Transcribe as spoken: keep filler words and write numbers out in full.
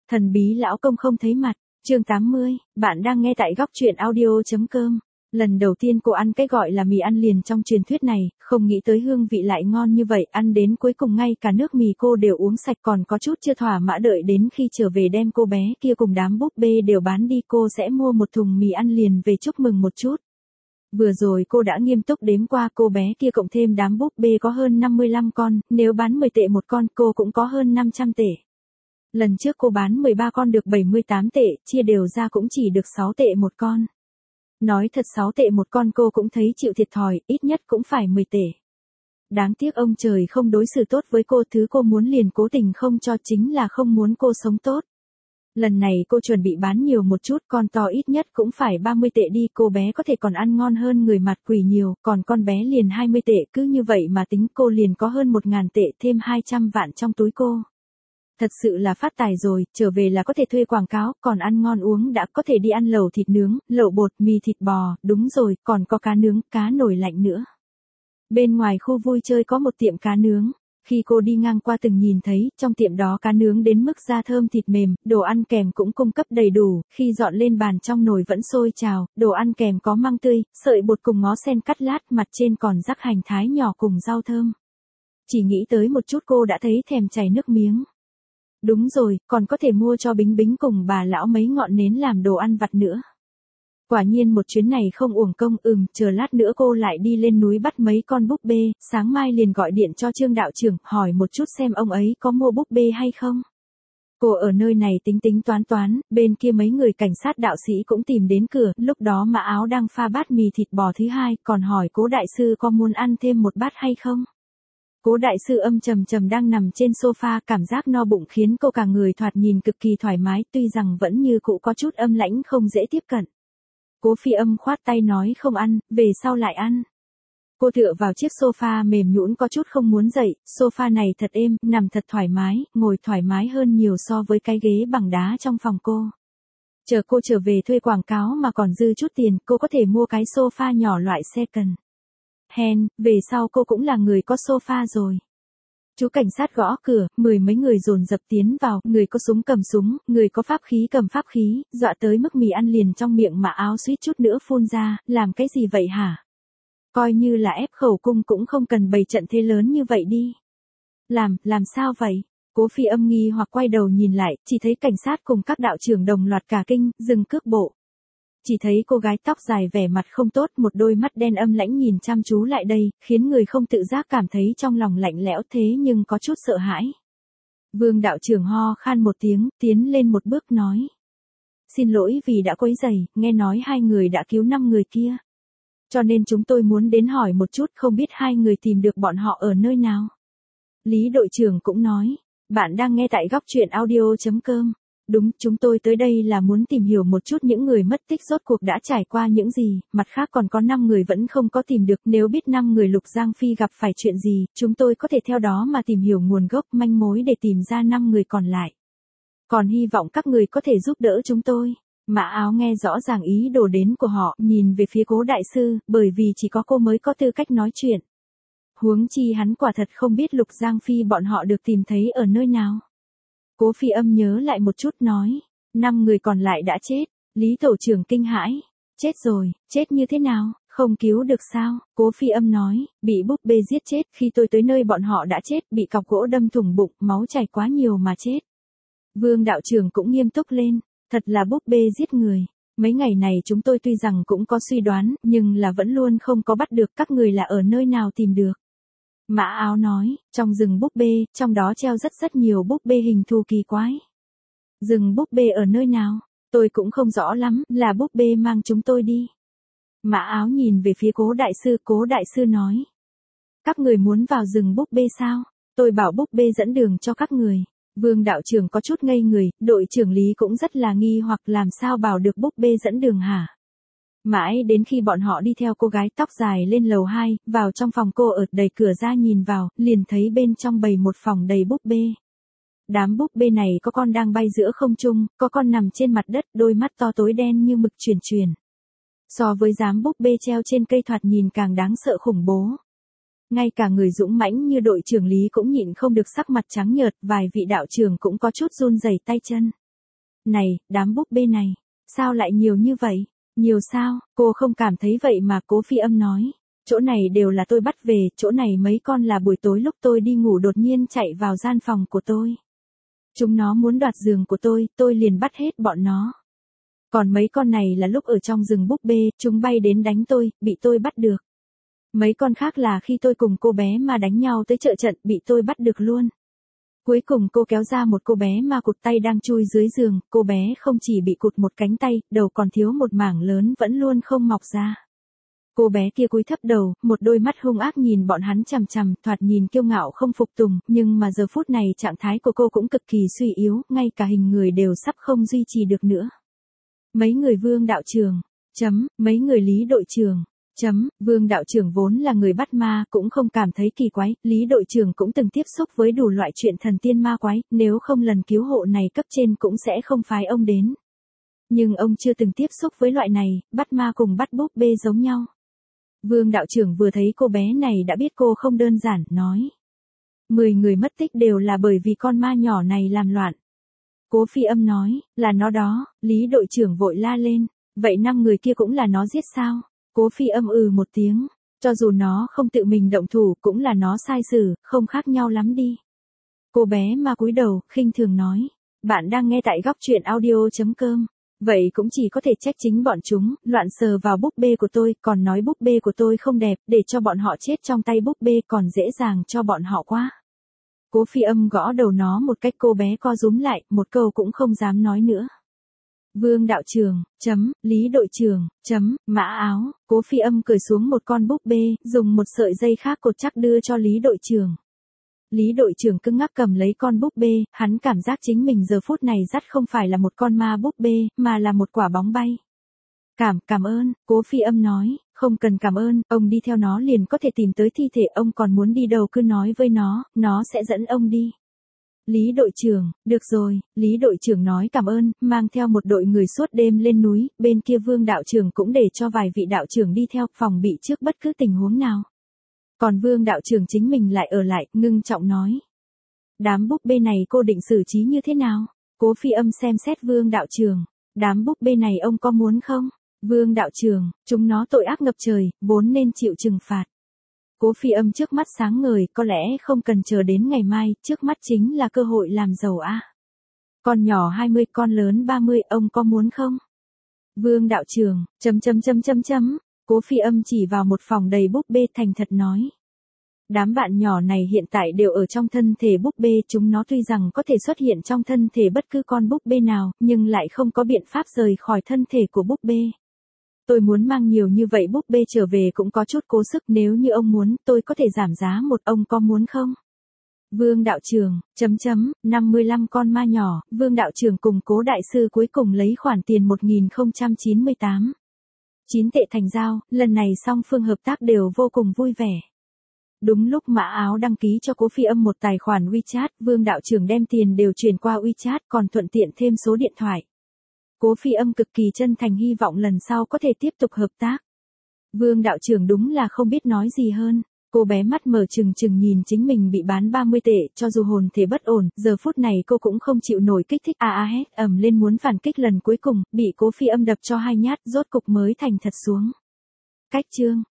Thần bí lão công không thấy mặt, chương tám mươi, bạn đang nghe tại góc truyện audio.com. Lần đầu tiên cô ăn cái gọi là mì ăn liền trong truyền thuyết này, không nghĩ tới hương vị lại ngon như vậy, ăn đến cuối cùng ngay cả nước mì cô đều uống sạch, còn có chút chưa thỏa mãn, đợi đến khi trở về đem cô bé kia cùng đám búp bê đều bán đi, cô sẽ mua một thùng mì ăn liền về chúc mừng một chút. Vừa rồi cô đã nghiêm túc đếm qua, cô bé kia cộng thêm đám búp bê có hơn năm mươi lăm con, nếu bán mười tệ một con cô cũng có hơn năm trăm tệ. Lần trước cô bán mười ba con được bảy mươi tám tệ, chia đều ra cũng chỉ được sáu tệ một con. Nói thật, sáu tệ một con cô cũng thấy chịu thiệt thòi, ít nhất cũng phải mười tệ. Đáng tiếc ông trời không đối xử tốt với cô, thứ cô muốn liền cố tình không cho, chính là không muốn cô sống tốt. Lần này cô chuẩn bị bán nhiều một chút, con to ít nhất cũng phải ba mươi tệ đi, cô bé có thể còn ăn ngon hơn người mặt quỷ nhiều, còn con bé liền hai mươi tệ, cứ như vậy mà tính cô liền có hơn một ngàn tệ, thêm hai trăm vạn trong túi cô. Thật sự là phát tài rồi, trở về là có thể thuê quảng cáo, còn ăn ngon uống đã, có thể đi ăn lẩu thịt nướng, lẩu bột, mì thịt bò, đúng rồi, còn có cá nướng, cá nổi lạnh nữa. Bên ngoài khu vui chơi có một tiệm cá nướng. Khi cô đi ngang qua từng nhìn thấy, trong tiệm đó cá nướng đến mức da thơm thịt mềm, đồ ăn kèm cũng cung cấp đầy đủ, khi dọn lên bàn trong nồi vẫn sôi trào, đồ ăn kèm có măng tươi, sợi bột cùng ngó sen cắt lát, mặt trên còn rắc hành thái nhỏ cùng rau thơm. Chỉ nghĩ tới một chút cô đã thấy thèm chảy nước miếng. Đúng rồi, còn có thể mua cho Bính Bính cùng bà lão mấy ngọn nến làm đồ ăn vặt nữa. Quả nhiên một chuyến này không uổng công, ừm, chờ lát nữa cô lại đi lên núi bắt mấy con búp bê, sáng mai liền gọi điện cho Trương đạo trưởng, hỏi một chút xem ông ấy có mua búp bê hay không. Cô ở nơi này tính tính toán toán, bên kia mấy người cảnh sát đạo sĩ cũng tìm đến cửa, lúc đó Mã Áo đang pha bát mì thịt bò thứ hai, còn hỏi Cố đại sư có muốn ăn thêm một bát hay không. Cố đại sư âm trầm trầm đang nằm trên sofa, cảm giác no bụng khiến cô cả người thoạt nhìn cực kỳ thoải mái, tuy rằng vẫn như cũ có chút âm lãnh không dễ tiếp cận. Cố Phi Âm khoát tay nói không ăn, về sau lại ăn. Cô tựa vào chiếc sofa mềm nhũn có chút không muốn dậy, sofa này thật êm, nằm thật thoải mái, ngồi thoải mái hơn nhiều so với cái ghế bằng đá trong phòng cô. Chờ cô trở về thuê quảng cáo mà còn dư chút tiền, cô có thể mua cái sofa nhỏ loại second hand, về sau cô cũng là người có sofa rồi. Chú cảnh sát gõ cửa, mười mấy người dồn dập tiến vào, người có súng cầm súng, người có pháp khí cầm pháp khí, dọa tới mức mì ăn liền trong miệng Mã Áo suýt chút nữa phun ra, làm cái gì vậy hả? Coi như là ép khẩu cung cũng không cần bày trận thế lớn như vậy đi. Làm, làm sao vậy? Cố Phi Âm nghi hoặc quay đầu nhìn lại, chỉ thấy cảnh sát cùng các đạo trưởng đồng loạt cả kinh, dừng cước bộ. Chỉ thấy cô gái tóc dài vẻ mặt không tốt, một đôi mắt đen âm lãnh nhìn chăm chú lại đây, khiến người không tự giác cảm thấy trong lòng lạnh lẽo, thế nhưng có chút sợ hãi. Vương đạo trưởng ho khan một tiếng, tiến lên một bước nói. Xin lỗi vì đã quấy rầy, nghe nói hai người đã cứu năm người kia. Cho nên chúng tôi muốn đến hỏi một chút, không biết hai người tìm được bọn họ ở nơi nào. Lý đội trưởng cũng nói, bạn đang nghe tại góc truyện audio.com. Đúng, chúng tôi tới đây là muốn tìm hiểu một chút những người mất tích rốt cuộc đã trải qua những gì, mặt khác còn có năm người vẫn không có tìm được, nếu biết năm người Lục Giang Phi gặp phải chuyện gì, chúng tôi có thể theo đó mà tìm hiểu nguồn gốc manh mối để tìm ra năm người còn lại. Còn hy vọng các người có thể giúp đỡ chúng tôi. Mã Áo nghe rõ ràng ý đồ đến của họ, nhìn về phía Cố đại sư, bởi vì chỉ có cô mới có tư cách nói chuyện. Huống chi hắn quả thật không biết Lục Giang Phi bọn họ được tìm thấy ở nơi nào. Cố Phi Âm nhớ lại một chút nói, năm người còn lại đã chết. Lý tổ trưởng kinh hãi, chết rồi, chết như thế nào, không cứu được sao? Cố Phi Âm nói, bị búp bê giết chết, khi tôi tới nơi bọn họ đã chết, bị cọc gỗ đâm thủng bụng, máu chảy quá nhiều mà chết. Vương đạo trưởng cũng nghiêm túc lên, thật là búp bê giết người. Mấy ngày này chúng tôi tuy rằng cũng có suy đoán, nhưng là vẫn luôn không có bắt được các người là ở nơi nào tìm được. Mã Áo nói, trong rừng búp bê, trong đó treo rất rất nhiều búp bê hình thù kỳ quái. Rừng búp bê ở nơi nào? Tôi cũng không rõ lắm, là búp bê mang chúng tôi đi. Mã Áo nhìn về phía Cố đại sư, Cố đại sư nói. Các người muốn vào rừng búp bê sao? Tôi bảo búp bê dẫn đường cho các người. Vương đạo trưởng có chút ngây người, đội trưởng Lý cũng rất là nghi hoặc làm sao bảo được búp bê dẫn đường hả? Mãi đến khi bọn họ đi theo cô gái tóc dài lên lầu hai, vào trong phòng cô ở, đẩy cửa ra nhìn vào, liền thấy bên trong bày một phòng đầy búp bê. Đám búp bê này có con đang bay giữa không trung, có con nằm trên mặt đất, đôi mắt to tối đen như mực chuyển chuyển. So với dám búp bê treo trên cây thoạt nhìn càng đáng sợ khủng bố. Ngay cả người dũng mãnh như đội trưởng Lý cũng nhịn không được sắc mặt trắng nhợt, vài vị đạo trưởng cũng có chút run rẩy tay chân. Này, đám búp bê này, sao lại nhiều như vậy? Nhiều sao? Cô không cảm thấy vậy mà. Cố Phi Âm nói. Chỗ này đều là tôi bắt về, chỗ này mấy con là buổi tối lúc tôi đi ngủ đột nhiên chạy vào gian phòng của tôi. Chúng nó muốn đoạt giường của tôi, tôi liền bắt hết bọn nó. Còn mấy con này là lúc ở trong rừng búp bê, chúng bay đến đánh tôi, bị tôi bắt được. Mấy con khác là khi tôi cùng cô bé mà đánh nhau tới trợ trận, bị tôi bắt được luôn. Cuối cùng cô kéo ra một cô bé mà cụt tay đang chui dưới giường, cô bé không chỉ bị cụt một cánh tay, đầu còn thiếu một mảng lớn vẫn luôn không mọc ra. Cô bé kia cúi thấp đầu, một đôi mắt hung ác nhìn bọn hắn chằm chằm, thoạt nhìn kiêu ngạo không phục tùng, nhưng mà giờ phút này trạng thái của cô cũng cực kỳ suy yếu, ngay cả hình người đều sắp không duy trì được nữa. Mấy người Vương đạo trưởng, chấm, mấy người Lý đội trưởng, chấm, Vương đạo trưởng vốn là người bắt ma, cũng không cảm thấy kỳ quái, Lý đội trưởng cũng từng tiếp xúc với đủ loại chuyện thần tiên ma quái, nếu không lần cứu hộ này cấp trên cũng sẽ không phái ông đến. Nhưng ông chưa từng tiếp xúc với loại này, bắt ma cùng bắt búp bê giống nhau. Vương đạo trưởng vừa thấy cô bé này đã biết cô không đơn giản, nói. Mười người mất tích đều là bởi vì con ma nhỏ này làm loạn. Cố Phi Âm nói, là nó đó. Lý đội trưởng vội la lên, vậy năm người kia cũng là nó giết sao? Cố Phi Âm ừ một tiếng, cho dù nó không tự mình động thủ cũng là nó sai xử, không khác nhau lắm đi. Cô bé mà cúi đầu, khinh thường nói, bạn đang nghe tại góc truyện audio chấm com. Vậy cũng chỉ có thể trách chính bọn chúng, loạn sờ vào búp bê của tôi, còn nói búp bê của tôi không đẹp, để cho bọn họ chết trong tay búp bê còn dễ dàng cho bọn họ quá. Cố Phi Âm gõ đầu nó một cách, cô bé co rúm lại, một câu cũng không dám nói nữa. Vương đạo trưởng, chấm, Lý đội trưởng, chấm, mã áo, Cố Phi Âm cởi xuống một con búp bê, dùng một sợi dây khác cột chắc đưa cho Lý đội trưởng. Lý đội trưởng cứng ngắc cầm lấy con búp bê, hắn cảm giác chính mình giờ phút này dắt không phải là một con ma búp bê, mà là một quả bóng bay. Cảm, cảm ơn, Cố Phi Âm nói, không cần cảm ơn, ông đi theo nó liền có thể tìm tới thi thể, ông còn muốn đi đâu cứ nói với nó, nó sẽ dẫn ông đi. Lý đội trưởng, được rồi, Lý đội trưởng nói cảm ơn, mang theo một đội người suốt đêm lên núi, bên kia Vương đạo trưởng cũng để cho vài vị đạo trưởng đi theo, phòng bị trước bất cứ tình huống nào. Còn Vương đạo trưởng chính mình lại ở lại, ngưng trọng nói. Đám búp bê này cô định xử trí như thế nào? Cố Phi Âm xem xét Vương đạo trưởng. Đám búp bê này ông có muốn không? Vương đạo trưởng, chúng nó tội ác ngập trời, vốn nên chịu trừng phạt. Cố Phi Âm trước mắt sáng ngời, có lẽ không cần chờ đến ngày mai, trước mắt chính là cơ hội làm giàu a. À. Con nhỏ hai mươi, con lớn ba mươi, ông có muốn không? Vương đạo trưởng, chấm chấm chấm chấm chấm. Cố Phi Âm chỉ vào một phòng đầy búp bê thành thật nói. Đám bạn nhỏ này hiện tại đều ở trong thân thể búp bê, chúng nó tuy rằng có thể xuất hiện trong thân thể bất cứ con búp bê nào, nhưng lại không có biện pháp rời khỏi thân thể của búp bê. Tôi muốn mang nhiều như vậy búp bê trở về cũng có chút cố sức, nếu như ông muốn, tôi có thể giảm giá một, ông có muốn không? Vương đạo trưởng, chấm chấm, năm mươi lăm con ma nhỏ, Vương đạo trưởng cùng Cố đại sư cuối cùng lấy khoản tiền một nghìn không trăm chín mươi tám. chín tệ thành giao, lần này song phương hợp tác đều vô cùng vui vẻ. Đúng lúc mã áo đăng ký cho Cố Phi Âm một tài khoản WeChat, Vương đạo trưởng đem tiền đều chuyển qua WeChat, còn thuận tiện thêm số điện thoại. Cố Phi Âm cực kỳ chân thành hy vọng lần sau có thể tiếp tục hợp tác. Vương đạo trưởng đúng là không biết nói gì hơn. Cô bé mắt mở trừng trừng nhìn chính mình bị bán ba mươi tệ, cho dù hồn thể bất ổn, giờ phút này cô cũng không chịu nổi kích thích, a a hét ầm lên muốn phản kích lần cuối cùng, bị Cố Phi Âm đập cho hai nhát, rốt cục mới thành thật xuống. Cách chương